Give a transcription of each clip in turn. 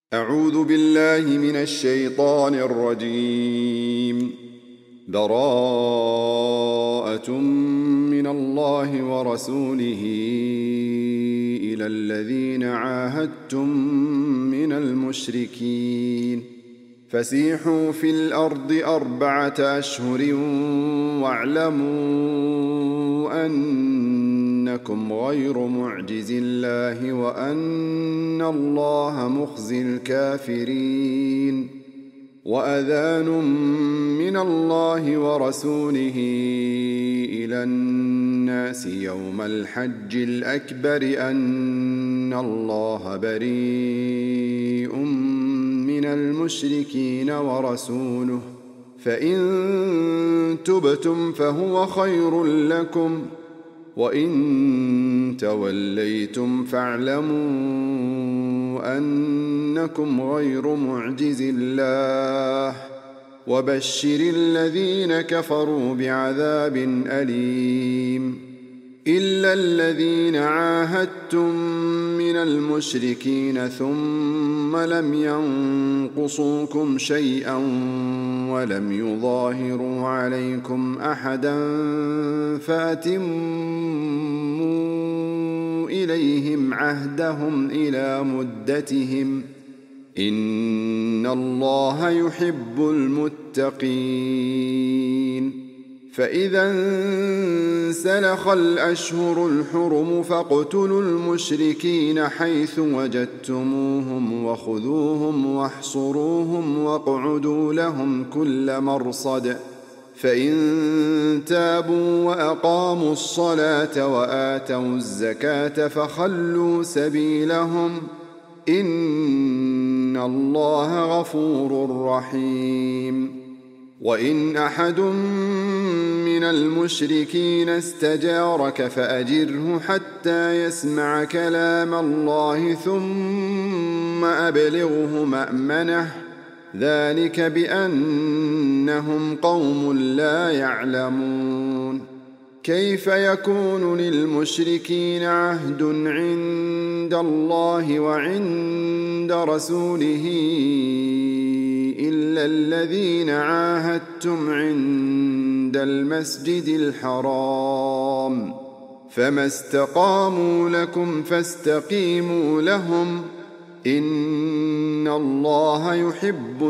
أعوذ بالله من الشيطان الرجيم. براءة من الله ورسوله إلى الذين عاهدتم من المشركين فسيحوا في الأرض 4 أشهر واعلموا أنكم غير معجز الله وأن الله مخزي الكافرين. وأذان من الله ورسوله إلى الناس يوم الحج الأكبر أن الله بريء من المشركين ورسوله فإن تبتم فهو خير لكم وإن توليتم فاعلموا أنكم غير معجز الله وبشر الذين كفروا بعذاب أليم. إلا الذين عاهدتم من المشركين ثم لم ينقصوكم شيئا ولم يظاهروا عليكم أحدا فأتموا إليهم عهدهم إلى مدتهم إن الله يحب المتقين. فإذا انسلخ الأشهر الحرم فاقتلوا المشركين حيث وجدتموهم وخذوهم واحصروهم واقعدوا لهم كل مرصد فإن تابوا وأقاموا الصلاة وآتوا الزكاة فخلوا سبيلهم إن الله غفور رحيم. وإن أحد من المشركين استجارك فأجره حتى يسمع كلام الله ثم أبلغه مأمنه ذلك بأنهم قوم لا يعلمون. كيف يكون للمشركين عهد عند الله وعند رسوله إلا الذين عاهدتم عند المسجد الحرام فما استقاموا لكم فاستقيموا لهم إن الله يحب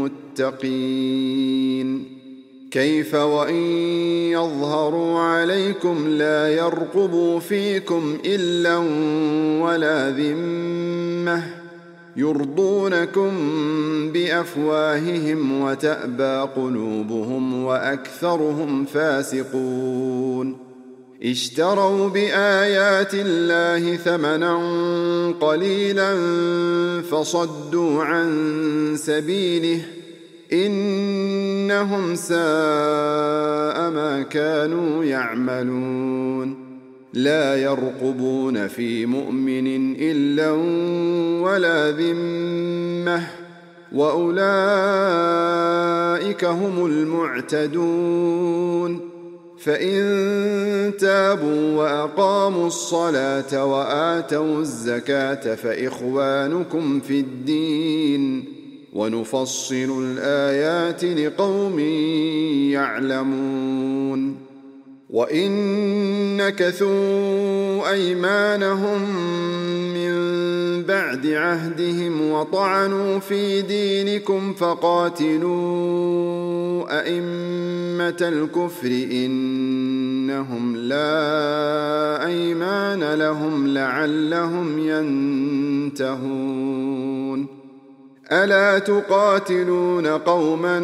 المتقين. كيف وإن يظهروا عليكم لا يرقبوا فيكم إلا ولا ذمة يرضونكم بأفواههم وتأبى قلوبهم وأكثرهم فاسقون. اشتروا بآيات الله ثمنا قليلا فصدوا عن سبيله إنهم ساء ما كانوا يعملون. لا يرقبون في مؤمن إلا ولا ذمة وأولئك هم المعتدون. فإن تابوا وأقاموا الصلاة وآتوا الزكاة فإخوانكم في الدين ونفصل الآيات لقوم يعلمون. وإن نكثوا أيمانهم من بعد عهدهم وطعنوا في دينكم فقاتلوا أئمة الكفر إنهم لا أيمان لهم لعلهم ينتهون. ألا تقاتلون قوما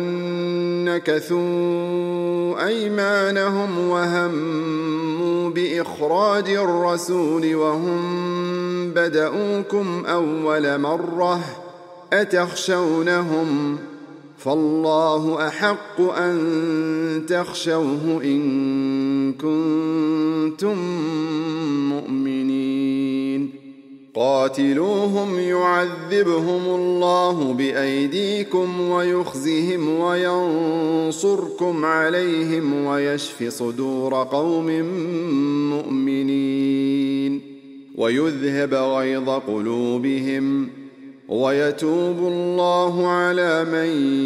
نكثوا أيمانهم وهموا بإخراج الرسول وهم بدؤوكم أول مرة أتخشونهم فالله أحق أن تخشوه إن كنتم مؤمنين. قاتلوهم يعذبهم الله بأيديكم ويخزهم وينصركم عليهم ويشف صدور قوم مؤمنين ويذهب غيظ قلوبهم ويتوب الله على من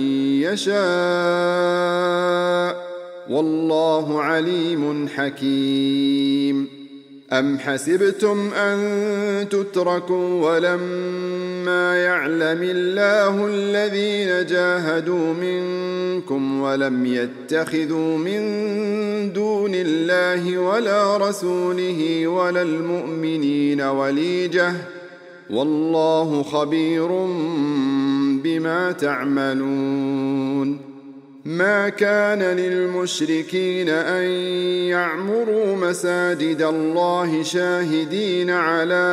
يشاء والله عليم حكيم. أم حسبتم أن تتركوا ولما يعلم الله الذين جاهدوا منكم ولم يتخذوا من دون الله ولا رسوله ولا المؤمنين وليجة والله خبير بما تعملون. ما كان للمشركين أن يعمروا مساجد الله شاهدين على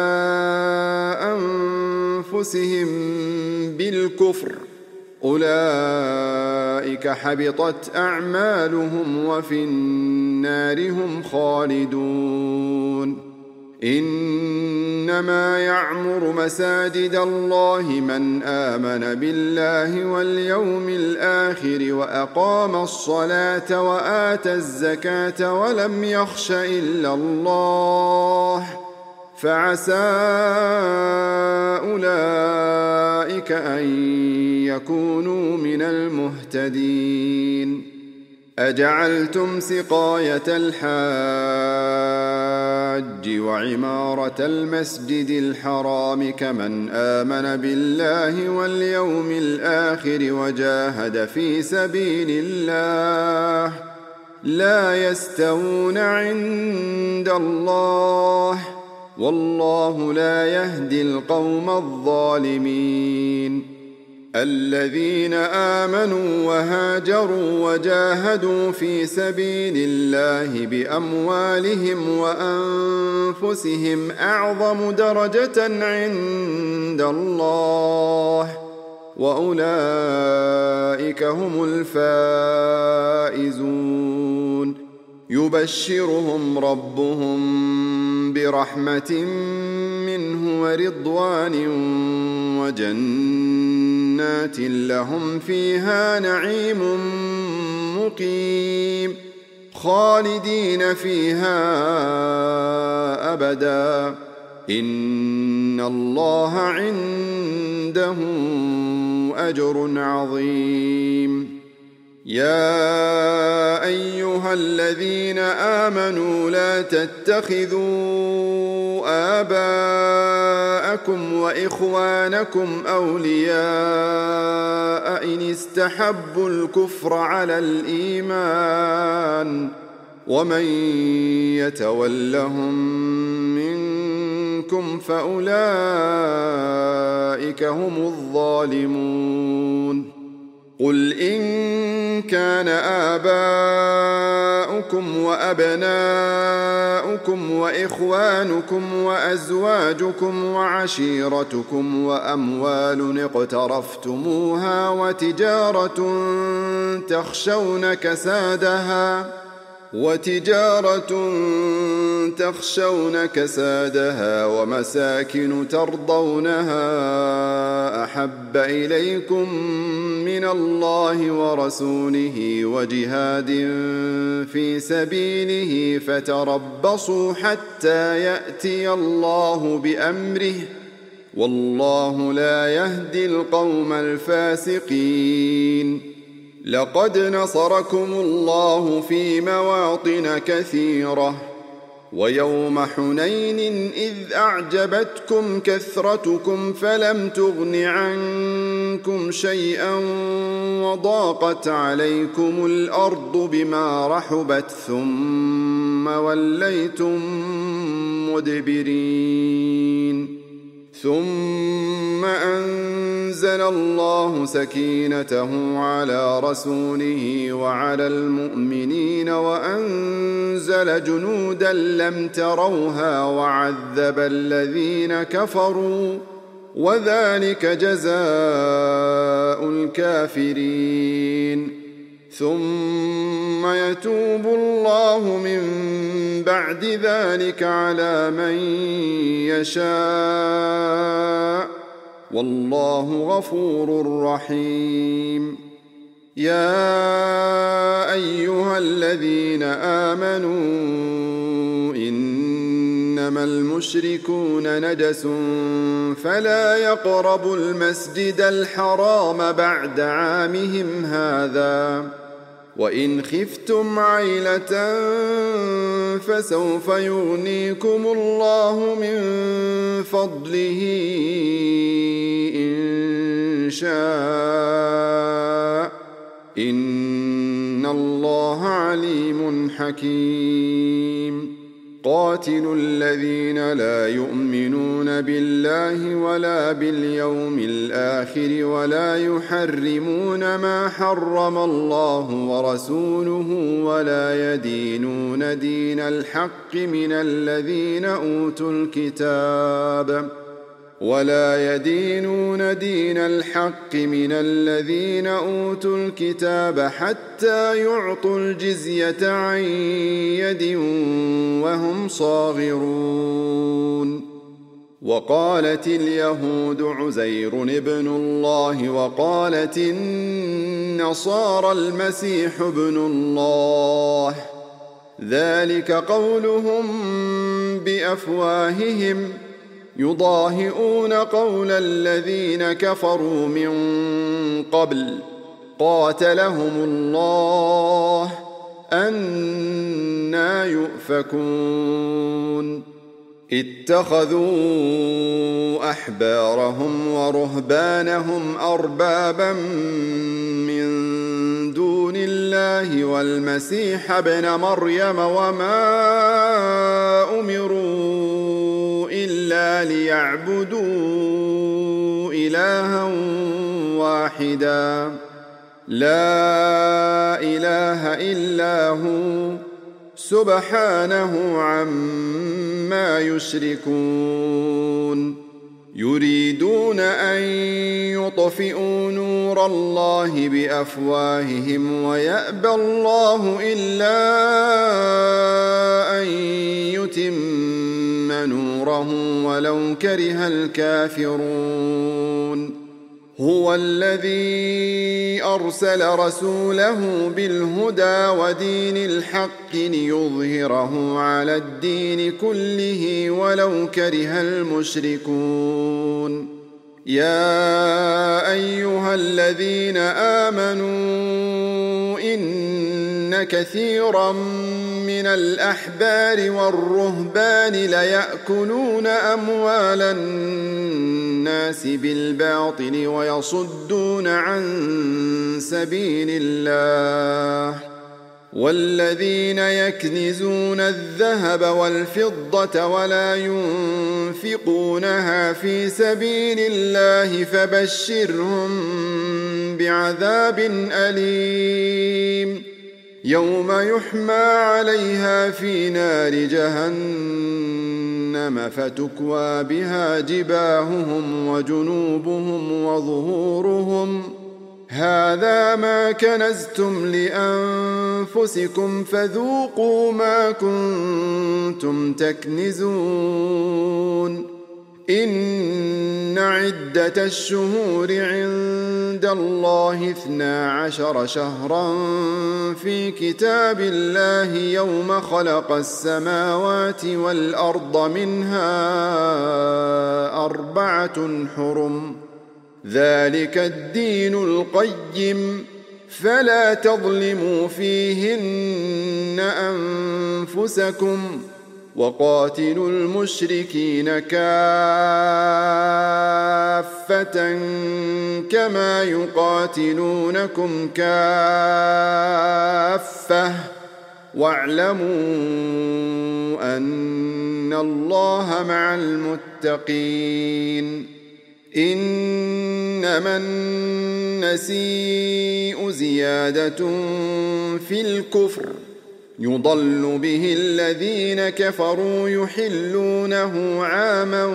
أنفسهم بالكفر أولئك حبطت أعمالهم وفي النار هم خالدون. إنما يعمر مساجد الله من آمن بالله واليوم الآخر وأقام الصلاة وآتى الزكاة ولم يخش إلا الله فعسى أولئك أن يكونوا من المهتدين. أجعلتم سقاية الحاج وعمارة المسجد الحرام كمن آمن بالله واليوم الآخر وجاهد في سبيل الله لا يستوون عند الله والله لا يهدي القوم الظالمين. الذين آمنوا وهاجروا وجاهدوا في سبيل الله بأموالهم وأنفسهم أعظم درجة عند الله وأولئك هم الفائزون. يبشرهم ربهم برحمة منه ورضوان وجنات لهم فيها نعيم مقيم خالدين فيها أبدا إن الله عنده أجر عظيم. يا أيها الذين آمنوا لا تتخذوا آباءكم وإخوانكم أولياء إن استحبوا الكفر على الإيمان ومن يتولهم منكم فأولئك هم الظالمون. قل إن كان آباؤكم وأبناؤكم وإخوانكم وأزواجكم وعشيرتكم وأموال اقترفتموها وتجارة تخشون كسادها ومساكن ترضونها أحب إليكم من الله ورسوله وجهاد في سبيله فتربصوا حتى يأتي الله بأمره والله لا يهدي القوم الفاسقين. لقد نصركم الله في مواطن كثيرة ويوم حنين إذ أعجبتكم كثرتكم فلم تغن عنكم شيئا وضاقت عليكم الأرض بما رحبت ثم وليتم مدبرين. ثم أنزل الله سكينته على رسوله وعلى المؤمنين وأنزل جنودا لم تروها وعذب الذين كفروا وذلك جزاء الكافرين. ثم يتوب الله من بعد ذلك على من يشاء والله غفور رحيم. يا أيها الذين آمنوا إن إنما المشركون نجس فلا يقربوا المسجد الحرام بعد عامهم هذا وإن خفتم عيلة فسوف يغنيكم الله من فضله إن شاء إن الله عليم حكيم قاتلوا الذين لا يؤمنون بالله ولا باليوم الآخر ولا يحرمون ما حرم الله ورسوله ولا يدينون دين الحق من الذين أوتوا الكتاب حتى يعطوا الجزية عن يد وهم صاغرون وقالت اليهود عزير ابن الله وقالت النصارى المسيح ابن الله ذلك قولهم بأفواههم يضاهئون قول الذين كفروا من قبل قاتلهم الله أنى يؤفكون اتخذوا أحبارهم ورهبانهم أربابا من دون الله والمسيح ابن مريم وما أمروا إلا ليعبدوا إلها واحدا لا إله إلا هو سبحانه عما يشركون يريدون أن يطفئوا نور الله بأفواههم ويأبى الله إلا أن يتم نوره ولو كره الكافرون هو الذي أرسل رسوله بالهدى ودين الحق ليظهره على الدين كله ولو كره المشركون يا أيها الذين آمنوا إن كثيرا من الأحبار والرهبان ليأكلون أموال الناس بالباطل ويصدون عن سبيل الله والذين يكنزون الذهب والفضة ولا ينفقونها في سبيل الله فبشرهم بعذاب أليم يوم يحمى عليها في نار جهنم فتكوى بها جباههم وجنوبهم وظهورهم هذا ما كنزتم لأنفسكم فذوقوا ما كنتم تكنزون إن عدة الشهور عند الله 12 شهرا في كتاب الله يوم خلق السماوات والأرض منها 4 حرم ذلك الدين القيم فلا تظلموا فيهن أنفسكم وقاتلوا المشركين كافة كما يقاتلونكم كافة واعلموا أن الله مع المتقين إنما النسيء زيادة في الكفر يضل به الذين كفروا يحلونه عاما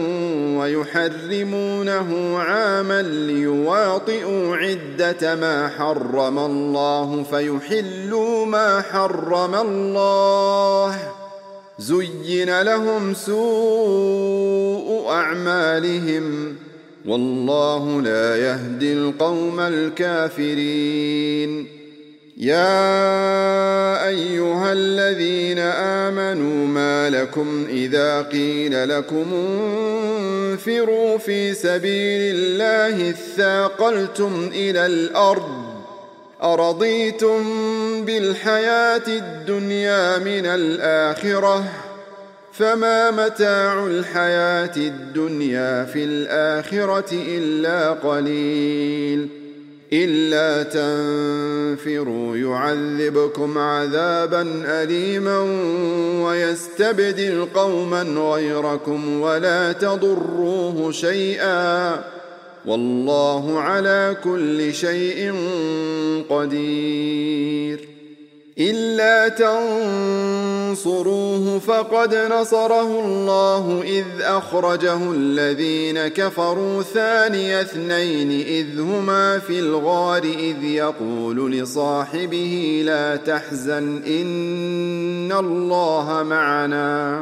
ويحرمونه عاما ليواطئوا عدة ما حرم الله فيحلوا ما حرم الله زين لهم سوء أعمالهم والله لا يهدي القوم الكافرين يا أيها الذين آمنوا ما لكم إذا قيل لكم انفروا في سبيل الله اثاقلتم إلى الأرض أرضيتم بالحياة الدنيا من الآخرة فما متاع الحياة الدنيا في الآخرة إلا قليل إلا تنفروا يعذبكم عذابا أليما ويستبدل قوما غيركم ولا تضروه شيئا والله على كل شيء قدير إلا تنصروه فقد نصره الله إذ أخرجه الذين كفروا ثاني اثنين إذ هما في الغار إذ يقول لصاحبه لا تحزن إن الله معنا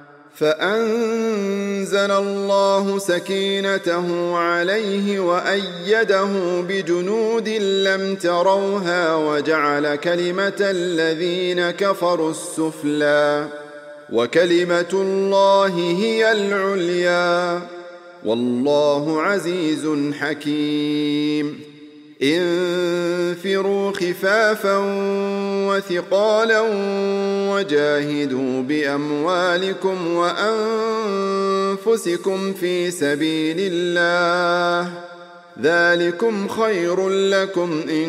فأنزل الله سكينته عليه وأيده بجنود لم تروها وجعل كلمة الذين كفروا السفلى وكلمة الله هي العليا والله عزيز حكيم انفروا خفافا وثقالا وجاهدوا بأموالكم وأنفسكم في سبيل الله ذلكم خير لكم إن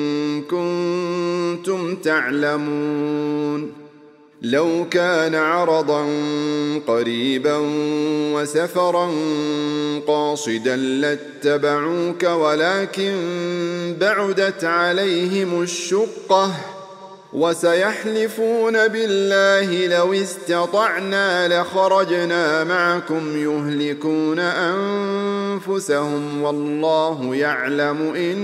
كنتم تعلمون لو كان عرضا قريبا وسفرا قاصدا لاتبعوك ولكن بعدت عليهم الشقة وسيحلفون بالله لو استطعنا لخرجنا معكم يهلكون أنفسهم والله يعلم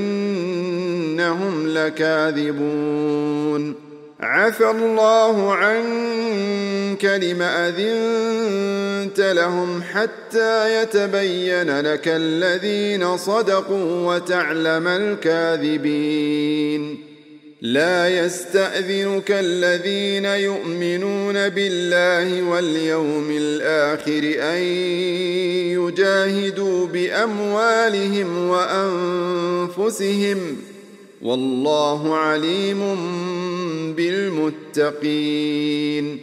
إنهم لكاذبون عفى الله عنك لم أذنت لهم حتى يتبين لك الذين صدقوا وتعلم الكاذبين لا يستأذنك الذين يؤمنون بالله واليوم الآخر أن يجاهدوا بأموالهم وأنفسهم والله عليم بالمتقين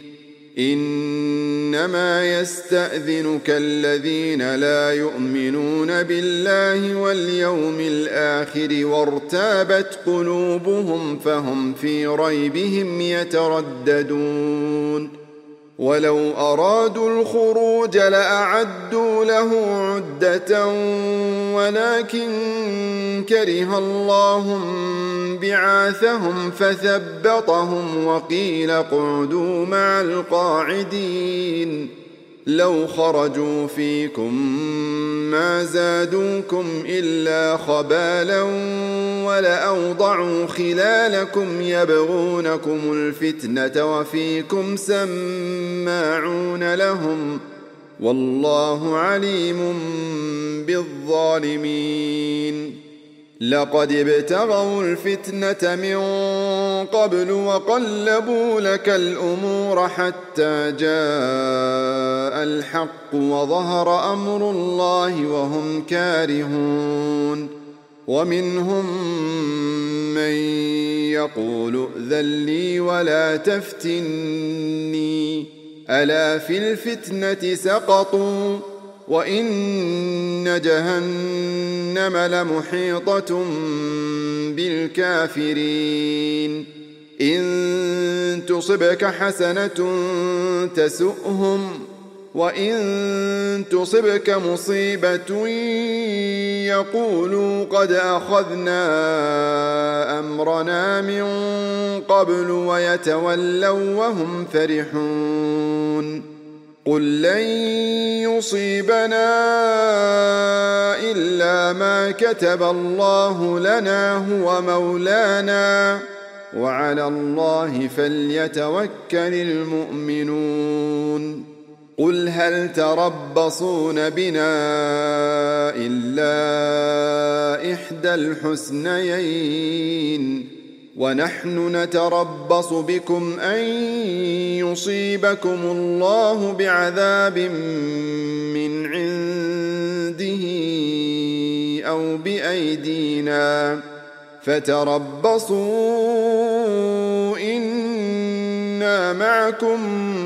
إنما يستأذنك الذين لا يؤمنون بالله واليوم الآخر وارتابت قلوبهم فهم في ريبهم يترددون ولو أرادوا الخروج لأعدوا له عدة ولكن كره الله بعاثهم فثبطهم وقيل اقعدوا مع القاعدين لو خرجوا فيكم ما زادوكم إلا خبالا ولأوضعوا خلالكم يبغونكم الفتنة وفيكم سماعون لهم والله عليم بالظالمين لقد ابتغوا الفتنة من قبل وقلبوا لك الأمور حتى جاء الحق وظهر أمر الله وهم كارهون ومنهم من يقول ائذن لي ولا تفتني ألا في الفتنة سقطوا وإن جهنم لمحيطة بالكافرين إن تصبك حسنة تسؤهم وإن تصبك مصيبة يقولوا قد أخذنا أمرنا من قبل ويتولوا وهم فرحون قل لن يصيبنا إلا ما كتب الله لنا هو مولانا وعلى الله فليتوكل المؤمنون قل هل تربصون بنا إلا إحدى الحسنيين ونحن نتربص بكم أن يصيبكم الله بعذاب من عنده أو بأيدينا فتربصوا إنا معكم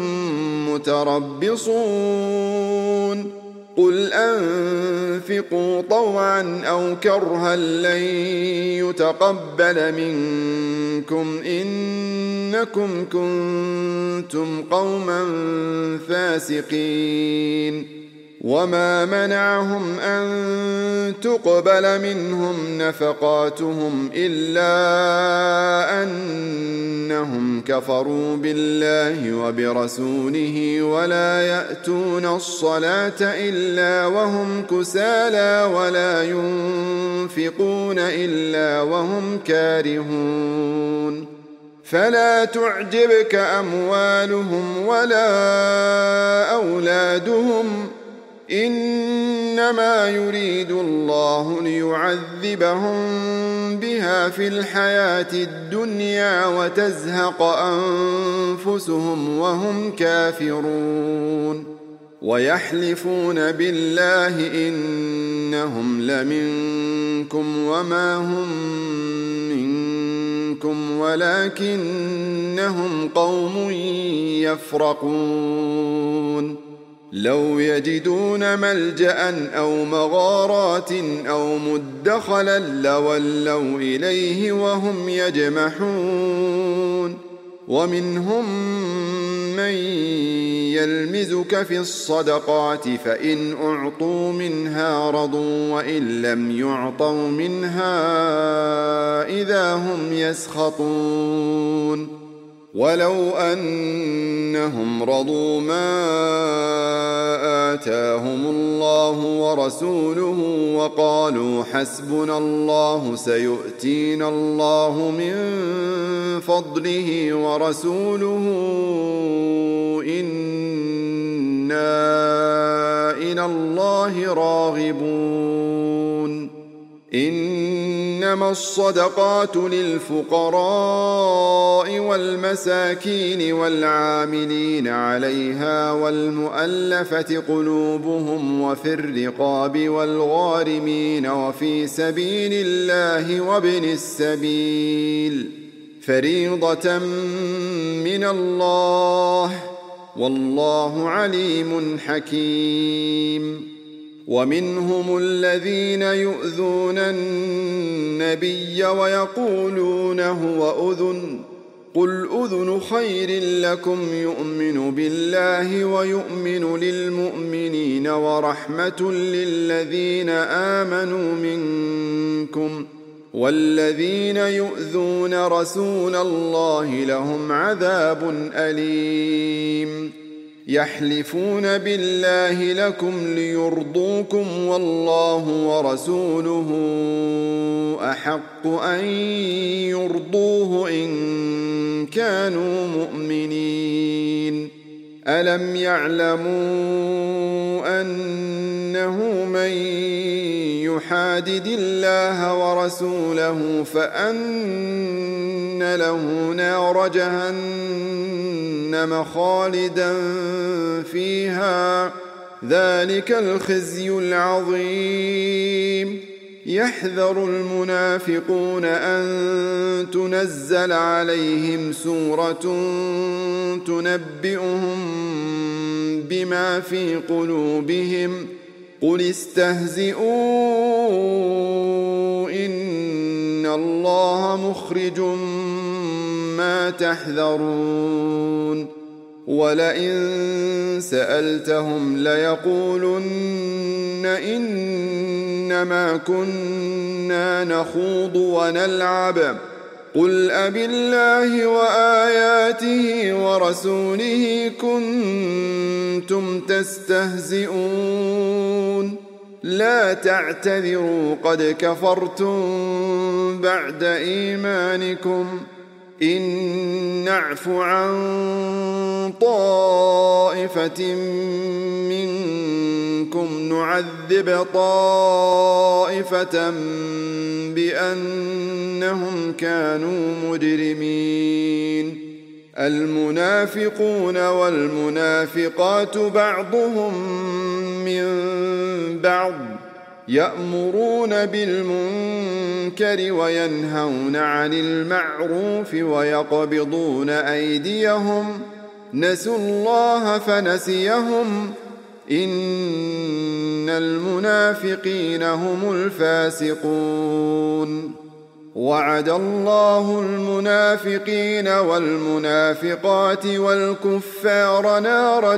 متربصون قل أنفقوا طوعا أو كرها لن يتقبل منكم إنكم كنتم قوما فاسقين وما منعهم أن تقبل منهم نفقاتهم إلا أنهم كفروا بالله وبرسوله ولا يأتون الصلاة إلا وهم كسالى ولا ينفقون إلا وهم كارهون فلا تعجبك أموالهم ولا أولادهم إنما يريد الله ليعذبهم بها في الحياة الدنيا وتزهق أنفسهم وهم كافرون ويحلفون بالله إنهم لمنكم وما هم منكم ولكنهم قوم يفرقون لو يجدون ملجأ أو مغارات أو مدخلا لولوا إليه وهم يجمحون ومنهم من يلمزك في الصدقات فإن أعطوا منها رضوا وإن لم يعطوا منها إذا هم يسخطون ولو أنهم رضوا ما آتاهم الله ورسوله وقالوا حسبنا الله سيؤتينا الله من فضله ورسوله إنا إلى الله راغبون إنما الصدقات للفقراء والمساكين والعاملين عليها والمؤلفة قلوبهم وفي الرقاب والغارمين وفي سبيل الله وابن السبيل فريضة من الله والله عليم حكيم ومنهم الذين يؤذون النبي ويقولون هو أذن قل أذن خير لكم يؤمن بالله ويؤمن للمؤمنين ورحمة للذين آمنوا منكم والذين يؤذون رسول الله لهم عذاب أليم يحلفون بالله لكم ليرضوكم والله ورسوله أحق أن يرضوه إن كانوا مؤمنين ألم يعلموا أنه من يحادد الله ورسوله فأن له نار جهنم خالدا فيها ذلك الخزي العظيم يحذر المنافقون أن تنزل عليهم سورة تنبئهم بما في قلوبهم قل استهزئوا إن الله مخرج ما تحذرون ولئن سألتهم ليقولن إنما كنا نخوض ونلعب قل أبالله وآياته ورسوله كنتم تستهزئون لا تعتذروا قد كفرتم بعد إيمانكم إن نعف عن طائفة منكم نعذب طائفة بأنهم إنهم كانوا مجرمين. المنافقون والمنافقات بعضهم من بعض يأمرون بالمنكر وينهون عن المعروف ويقبضون أيديهم نسوا الله فنسيهم إن المنافقين هم الفاسقون. وعد الله المنافقين والمنافقات والكفار نار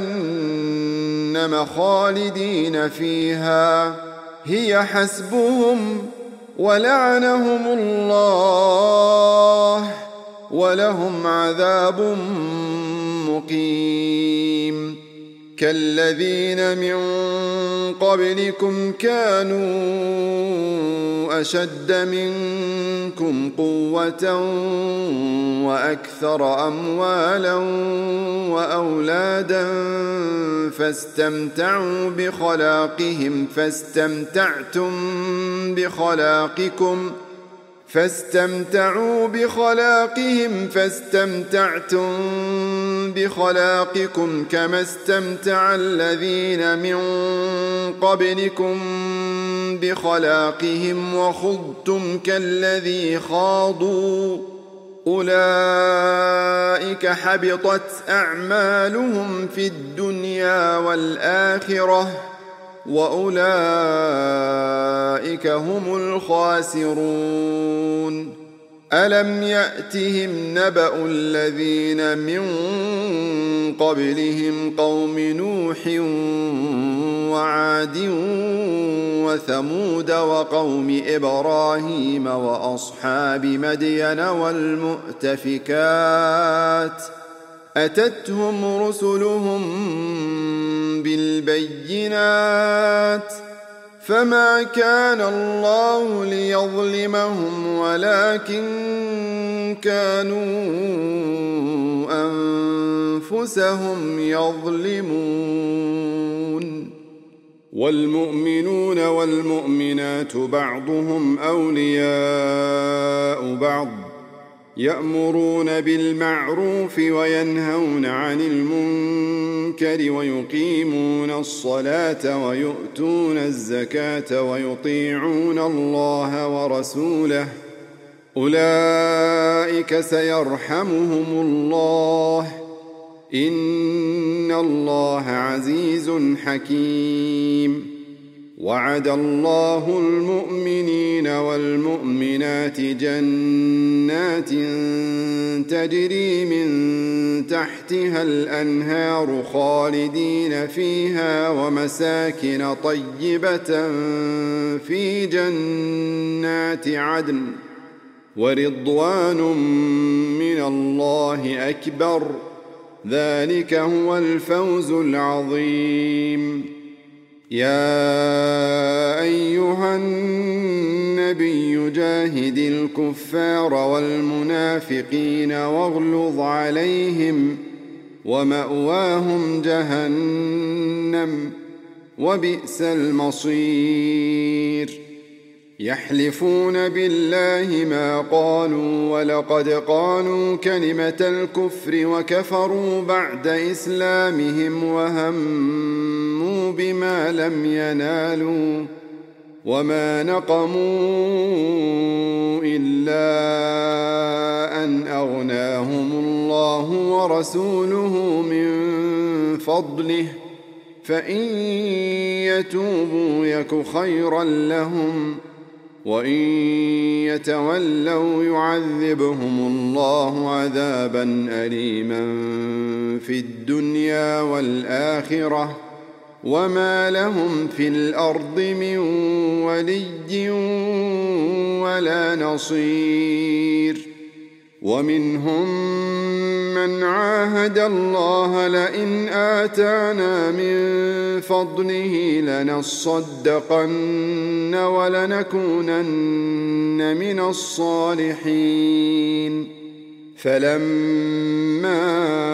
جهنم خالدين فيها هي حسبهم ولعنهم الله ولهم عذاب مقيم. كالذين من قبلكم كانوا أشد منكم قوة وأكثر أموالا وأولادا فاستمتعوا بخلاقهم فاستمتعوا فاستمتعتم بخلاقكم كما استمتع الذين من قبلكم بخلاقهم وخضتم كالذي خاضوا أولئك حبطت أعمالهم في الدنيا والآخرة وأولئك هم الخاسرون. ألم يأتهم نبأ الذين من قبلهم قوم نوح وعاد وثمود وقوم إبراهيم وأصحاب مدين والمؤتفكات أتتهم رسلهم بالبينات فما كان الله ليظلمهم ولكن كانوا أنفسهم يظلمون. والمؤمنون والمؤمنات بعضهم أولياء بعض يأمرون بالمعروف وينهون عن المنكر ويقيمون الصلاة ويؤتون الزكاة ويطيعون الله ورسوله أولئك سيرحمهم الله إن الله عزيز حكيم. وعد الله المؤمنين والمؤمنات جنات تجري من تحتها الأنهار خالدين فيها ومساكن طيبة في جنات عدن ورضوان من الله أكبر ذلك هو الفوز العظيم. يا أيها النبي جاهد الكفار والمنافقين واغلظ عليهم ومأواهم جهنم وبئس المصير. يحلفون بالله ما قالوا ولقد قالوا كلمة الكفر وكفروا بعد إسلامهم وهموا بما لم ينالوا وما نقموا إلا أن أغناهم الله ورسوله من فضله فإن يتوبوا يك خيرا لهم وإن يتولوا يعذبهم الله عذابا أليما في الدنيا والآخرة وما لهم في الأرض من ولي ولا نصير. ومنهم من عاهد الله لئن آتانا من فضله لنصدقن ولنكونن من الصالحين فلما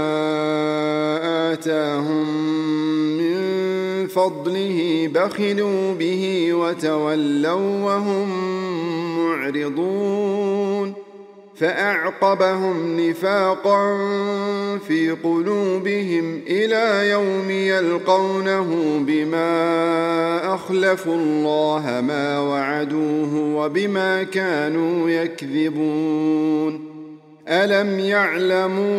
آتاهم من فضله بخلوا به وتولوا وهم معرضون. معرضون فأعقبهم نفاقا في قلوبهم إلى يوم يلقونه بما أخلفوا الله ما وعدوه وبما كانوا يكذبون ألم يعلموا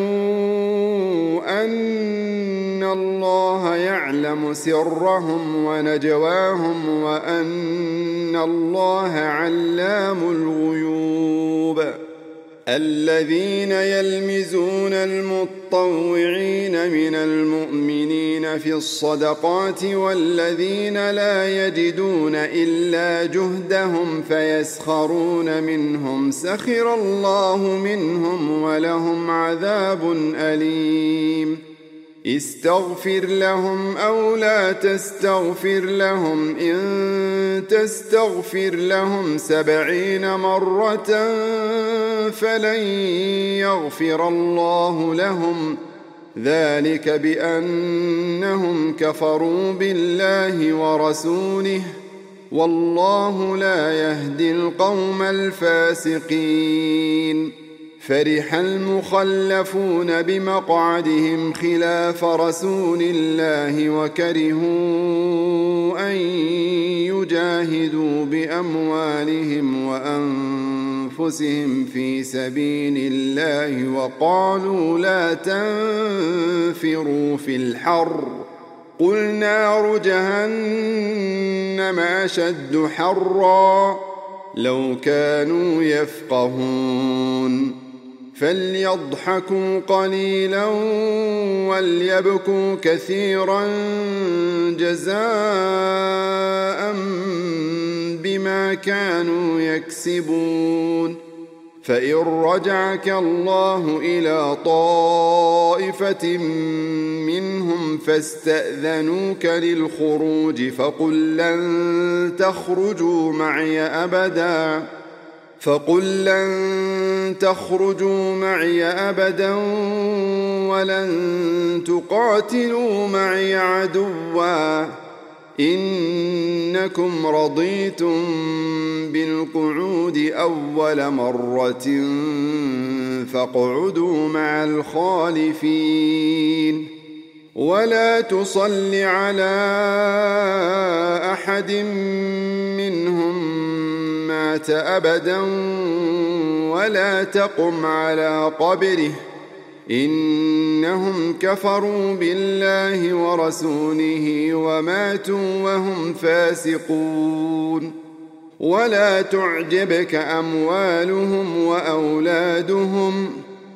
أن الله يعلم سرهم ونجواهم وأن الله علام الغيوب الذين يلمزون المطوعين من المؤمنين في الصدقات والذين لا يجدون إلا جهدهم فيسخرون منهم سخر الله منهم ولهم عذاب أليم استغفر لهم أو لا تستغفر لهم إن تستغفر لهم 70 مرة فلن يغفر الله لهم ذلك بأنهم كفروا بالله ورسوله والله لا يهدي القوم الفاسقين فرح المخلفون بمقعدهم خلاف رسول الله وكرهوا أن يجاهدوا بأموالهم وأنفسهم في سبيل الله وقالوا لا تنفروا في الحر قل نار جهنم أشد حرا لو كانوا يفقهون فليضحكوا قليلا وليبكوا كثيرا جزاء بما كانوا يكسبون فإن رجعك الله إلى طائفة منهم فاستأذنوك للخروج فقل لن تخرجوا معي أبدا ولن تقاتلوا معي عدوا إنكم رضيتم بالقعود أول مرة فاقعدوا مع الخالفين ولا تصل على أحد منهم مات أبدا ولا تقم على قبره إنهم كفروا بالله ورسوله وماتوا وهم فاسقون ولا تعجبك أموالهم وأولادهم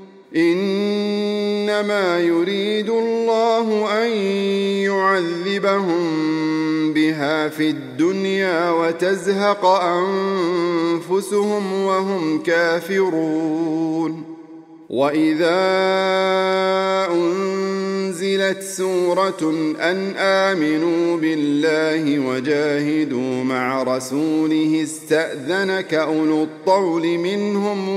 إنما يريد الله أن يعذبهم بها في الدنيا وتزهق أنفسهم وهم كافرون وإذا أنزلت سورة أن آمنوا بالله وجاهدوا مع رسوله استأذنك أولو الطول منهم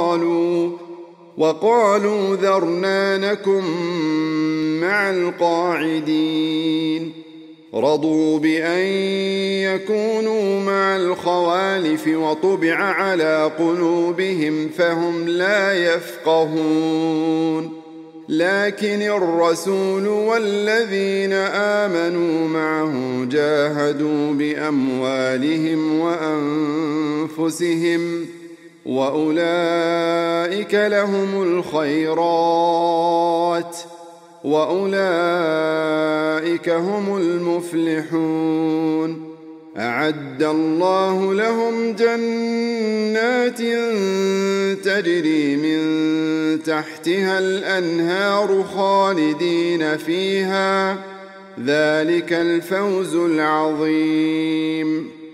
وقالوا ذرنا نكن مع القاعدين رضوا بأن يكونوا مع الخوالف وطبع على قلوبهم فهم لا يفقهون لكن الرسول والذين آمنوا معه جاهدوا بأموالهم وأنفسهم وأولئك لهم الخيرات وأولئك هم المفلحون أعد الله لهم جنات تجري من تحتها الأنهار خالدين فيها ذلك الفوز العظيم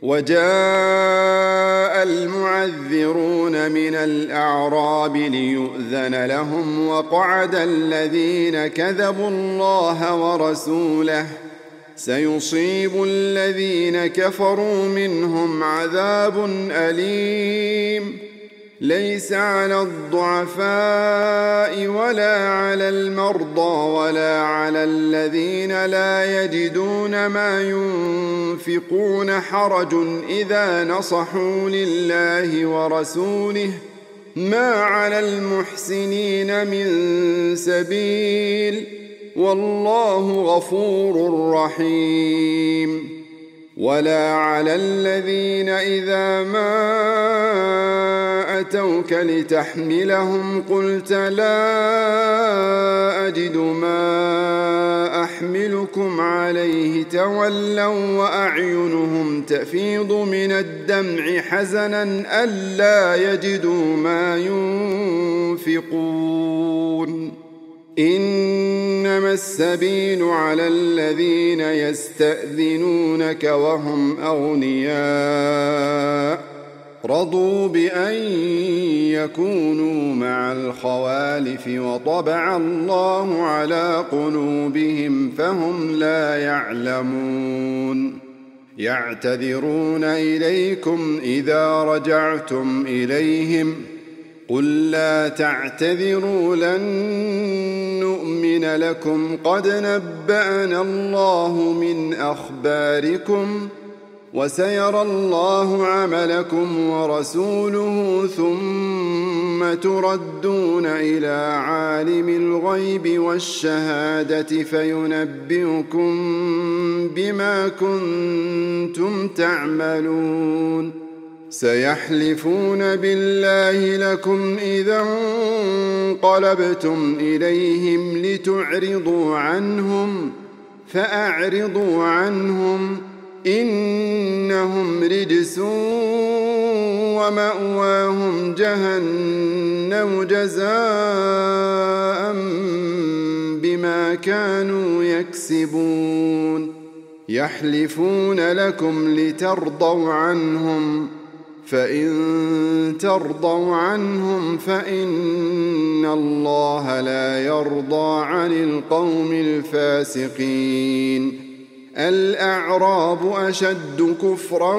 وجاء المعذرون من الأعراب ليؤذن لهم وقعد الذين كذبوا الله ورسوله سيصيب الذين كفروا منهم عذاب أليم ليس على الضعفاء ولا على المرضى ولا على الذين لا يجدون ما ينفقون حرج إذا نصحوا لله ورسوله ما على المحسنين من سبيل والله غفور رحيم. ولا على الذين إذا ما أتوك لتحملهم قلت لا أجد ما أحملكم عليه تولوا وأعينهم تفيض من الدمع حزنا ألا يجدوا ما ينفقون. إنما السبيل على الذين يستأذنونك وهم أغنياء رضوا بأن يكونوا مع الخوالف وطبع الله على قلوبهم فهم لا يعلمون. يعتذرون إليكم إذا رجعتم إليهم قل لا تعتذروا لن نؤمن لكم قد نبأنا الله من أخباركم وسيرى الله عملكم ورسوله ثم تردون إلى عالم الغيب والشهادة فينبئكم بما كنتم تعملون. سيحلفون بالله لكم إذا انقلبتم إليهم لتعرضوا عنهم فأعرضوا عنهم إنهم رجس ومأواهم جهنم جزاء بما كانوا يكسبون. يحلفون لكم لترضوا عنهم فإن ترضوا عنهم فإن الله لا يرضى عن القوم الفاسقين. الأعراب أشد كفرا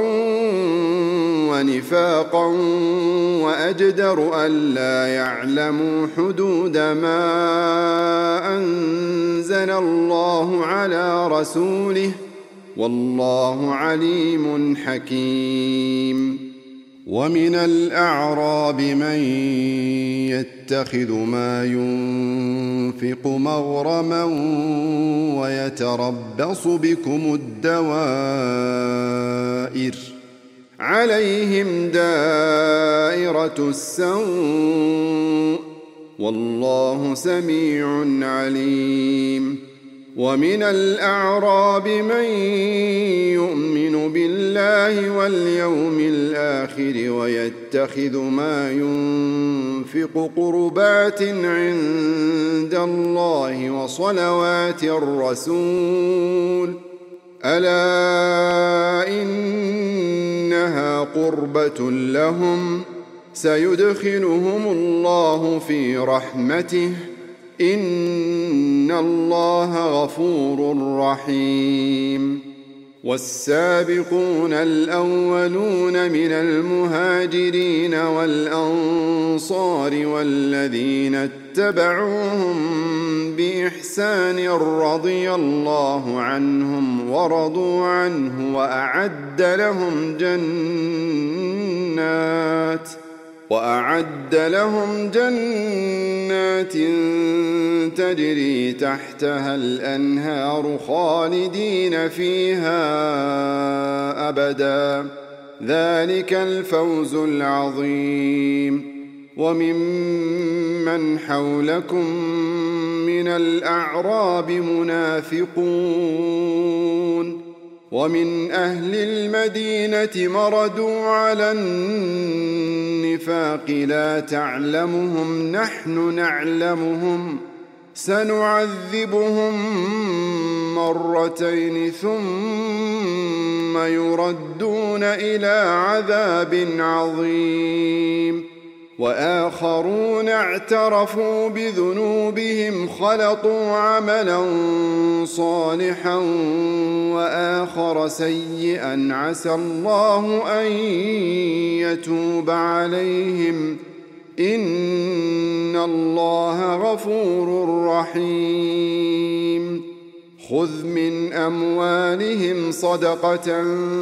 ونفاقا وأجدر ألا يعلموا حدود ما أنزل الله على رسوله والله عليم حكيم. ومن الأعراب من يتخذ ما ينفق مغرما ويتربص بكم الدوائر عليهم دائرة السوء والله سميع عليم. ومن الأعراب من يؤمن بالله واليوم الآخر ويتخذ ما ينفق قربات عند الله وصلوات الرسول ألا إنها قربة لهم سيدخلهم الله في رحمته إن الله غفور رحيم. والسابقون الأولون من المهاجرين والأنصار والذين اتبعوهم بإحسان رضي الله عنهم ورضوا عنه وأعد لهم جنات تجري تحتها الأنهار خالدين فيها أبدا ذلك الفوز العظيم. وممن حولكم من الأعراب منافقون ومن أهل المدينة مردوا على النفاق لا تعلمهم نحن نعلمهم سنعذبهم مرتين ثم يردون إلى عذاب عظيم. وآخرون اعترفوا بذنوبهم خلطوا عملا صالحا وآخر سيئا عسى الله أن يتوب عليهم إن الله غفور رحيم خذ من أموالهم صدقة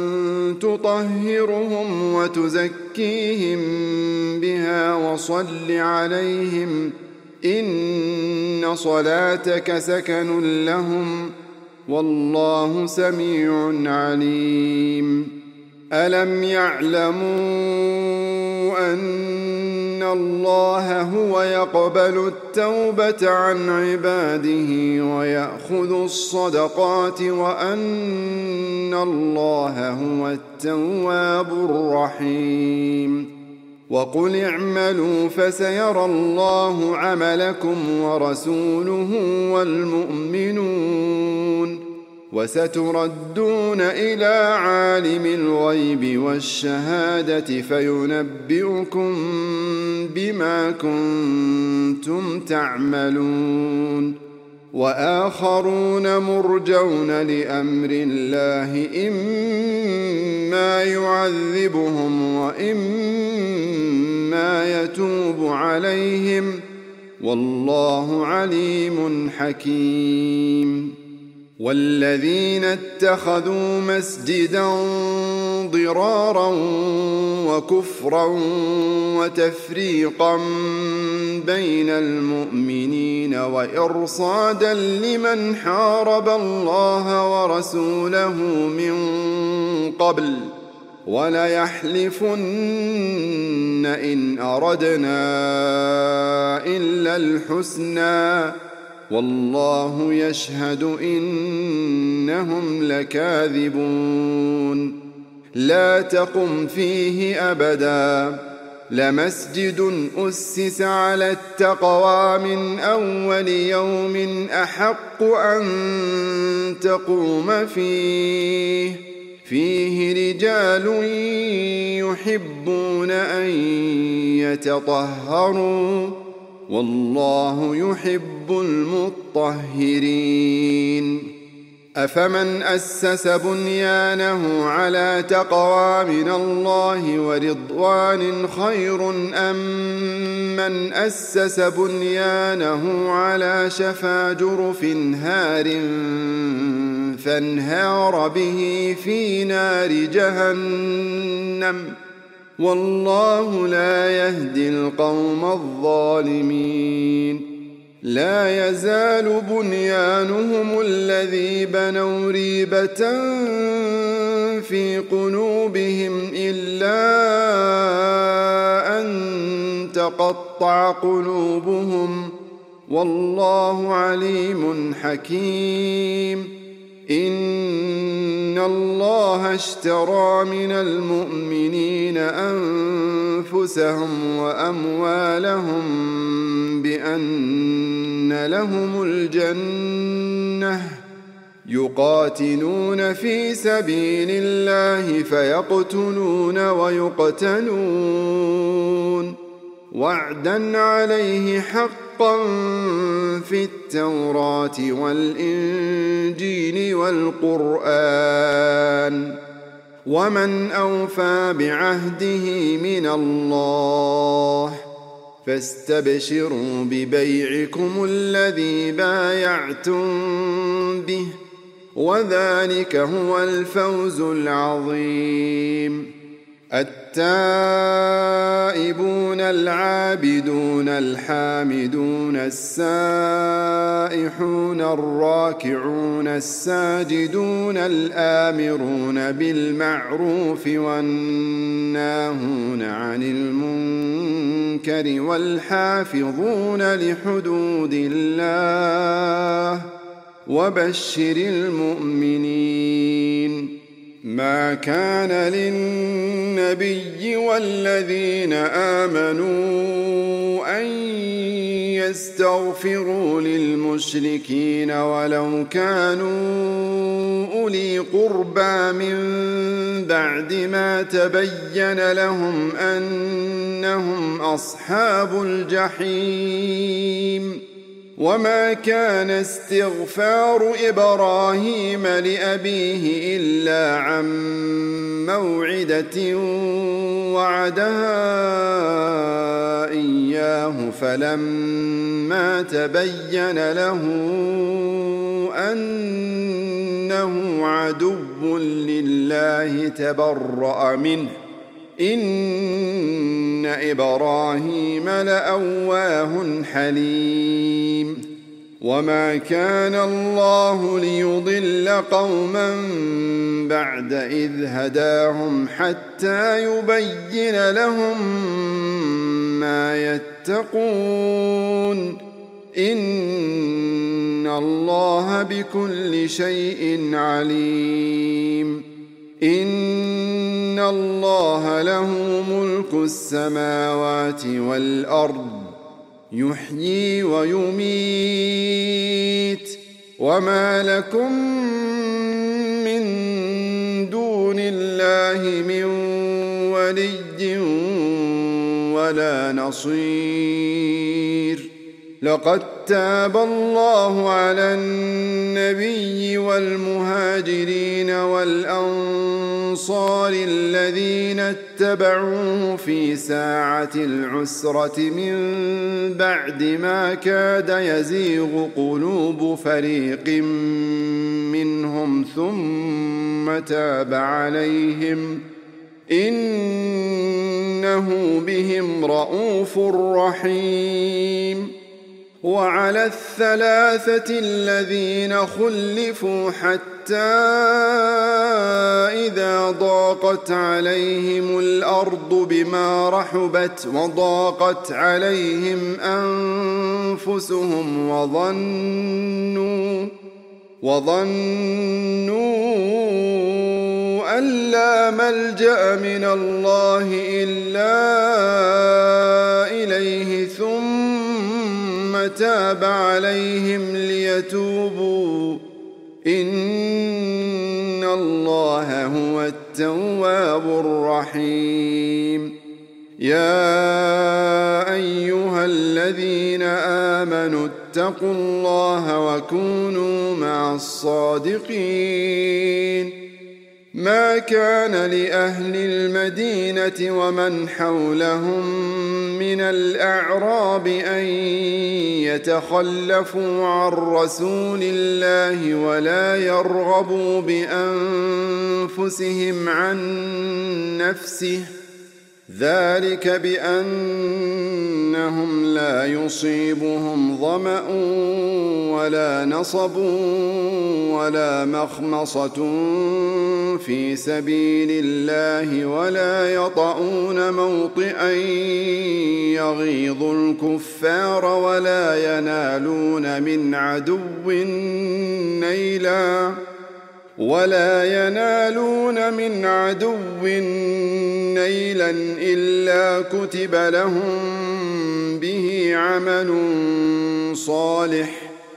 تطهرهم وتزكيهم بها وصل عليهم إن صلاتك سكن لهم والله سميع عليم ألم يعلموا أن الله هو يقبل التوبة عن عباده ويأخذ الصدقات وأن الله هو التواب الرحيم وقل اعملوا فسيرى الله عملكم ورسوله والمؤمنون وستردون إلى عالم الغيب والشهادة فينبئكم بما كنتم تعملون وآخرون مرجون لأمر الله إما يعذبهم وإما يتوب عليهم والله عليم حكيم والذين اتخذوا مسجدا ضرارا وكفرا وتفريقا بين المؤمنين وإرصادا لمن حارب الله ورسوله من قبل وليحلفن إن أردنا إلا الحسنى والله يشهد إنهم لكاذبون لا تقم فيه أبدا لمسجد أسس على التقوى من أول يوم أحق أن تقوم فيه رجال يحبون أن يتطهروا والله يحب المطهرين أفمن أسس بنيانه على تقوى من الله ورضوان خير أم من أسس بنيانه على شفا جرف هار فانهار به في نار جهنم والله لا يهدي القوم الظالمين لا يزال بنيانهم الذي بنوا ريبة في قلوبهم إلا أن تقطع قلوبهم والله عليم حكيم إن الله اشترى من المؤمنين أنفسهم وأموالهم بأن لهم الجنة يقاتلون في سبيل الله فيقتلون ويقتلون وعدا عليه حقا في التوراة والإنجيل والقرآن ومن أوفى بعهده من الله فاستبشروا ببيعكم الذي بايعتم به وذلك هو الفوز العظيم التائبون العابدون الحامدون السائحون الراكعون الساجدون الآمرون بالمعروف والناهون عن المنكر والحافظون لحدود الله وبشر المؤمنين ما كان للنبي والذين آمنوا أن يستغفروا للمشركين ولو كانوا أولي قربى من بعد ما تبين لهم أنهم أصحاب الجحيم وما كان استغفار إبراهيم لأبيه إلا عن موعدة وعدها إياه فلما تبين له أنه عدو لله تبرأ منه إن إبراهيم لأواه حليم وما كان الله ليضل قوما بعد إذ هداهم حتى يبين لهم ما يتقون إن الله بكل شيء عليم إن الله له ملك السماوات والأرض يحيي ويميت وما لكم من دون الله من ولي ولا نصير لقد تاب الله على النبي والمهاجرين والأنصار الذين اتبعوه في ساعة العسرة من بعد ما كاد يزيغ قلوب فريق منهم ثم تاب عليهم إنه بهم رءوف رحيم وعلى الثلاثة الذين خلفوا حتى إذا ضاقت عليهم الأرض بما رحبت وضاقت عليهم أنفسهم وظنوا أن لا ملجأ من الله إلا إليه ثم تاب عليهم ليتوبوا إن الله هو التواب الرحيم يا أيها الذين آمنوا اتقوا الله وكونوا مع الصادقين ما كان لأهل المدينة ومن حولهم من الأعراب أن يتخلفوا عن رسول الله ولا يرغبوا بأنفسهم عن نفسه ذلك بأنهم لا يصيبهم ظمأ ولا نصب ولا مخمصة في سبيل الله ولا يطؤون موطئا يغيظ الكفار ولا ينالون من عدو نيلا إلا كتب لهم به عمل صالح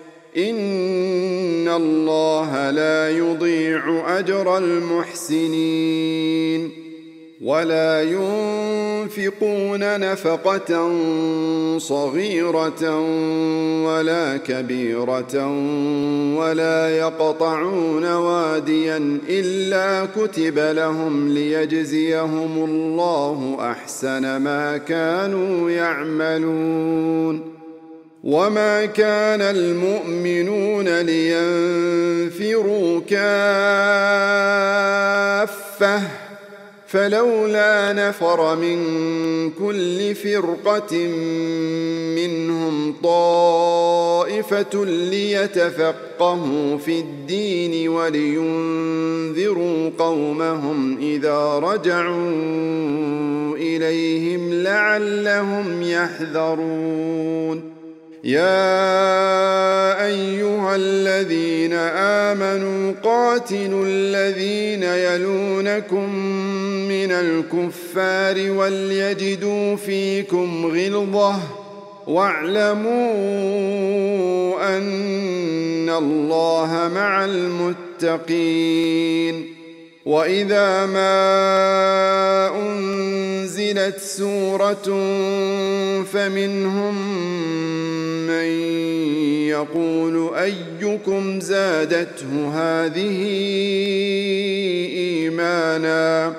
إن الله لا يضيع أجر المحسنين ولا ينفقون نفقة صغيرة ولا كبيرة ولا يقطعون واديا إلا كتب لهم ليجزيهم الله أحسن ما كانوا يعملون وما كان المؤمنون لينفروا كافة فلولا نفر من كل فرقة منهم طائفة ليتفقهوا في الدين ولينذروا قومهم إذا رجعوا إليهم لعلهم يحذرون يا أيها الذين آمنوا قاتلوا الذين يلونكم من الكفار وليجدوا فيكم غلظة واعلموا أن الله مع المتقين وإذا ما أنزلت سورة فمنهم من يقول أيكم زادته هذه إيمانا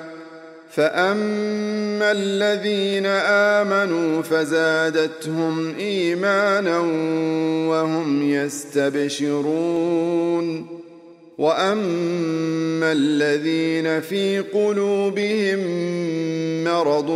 فأما الذين آمنوا فزادتهم إيمانا وهم يستبشرون وأما الذين في قلوبهم مرض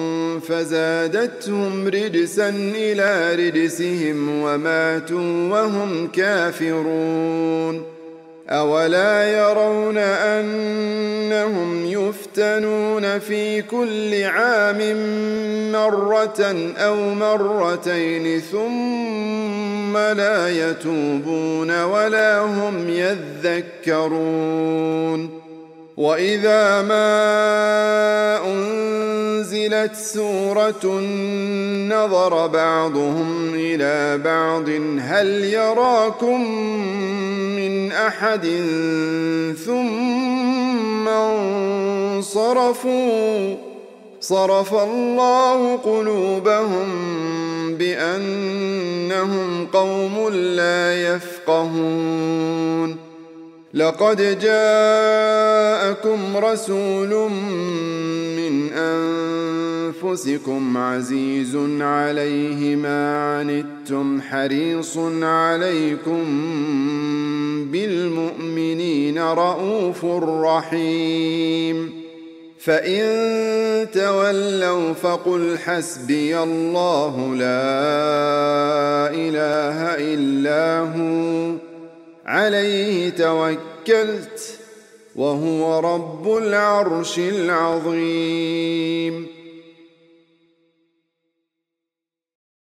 فزادتهم رجسا إلى رجسهم وماتوا وهم كافرون أولا يرون أنهم يفتنون في كل عام مرة أو مرتين ثم لا يتوبون ولا هم يذكرون وإذا ما أنزلت سورة نظر بعضهم إلى بعض هل يراكم من أحد ثم انصرفوا صرف الله قلوبهم بأنهم قوم لا يفقهون لقد جاءكم رسول من أنفسكم عزيز عليه ما عنتم حريص عليكم بالمؤمنين رؤوف رحيم فإن تولوا فقل حسبي الله لا إله إلا هو عليه توكلت وهو رب العرش العظيم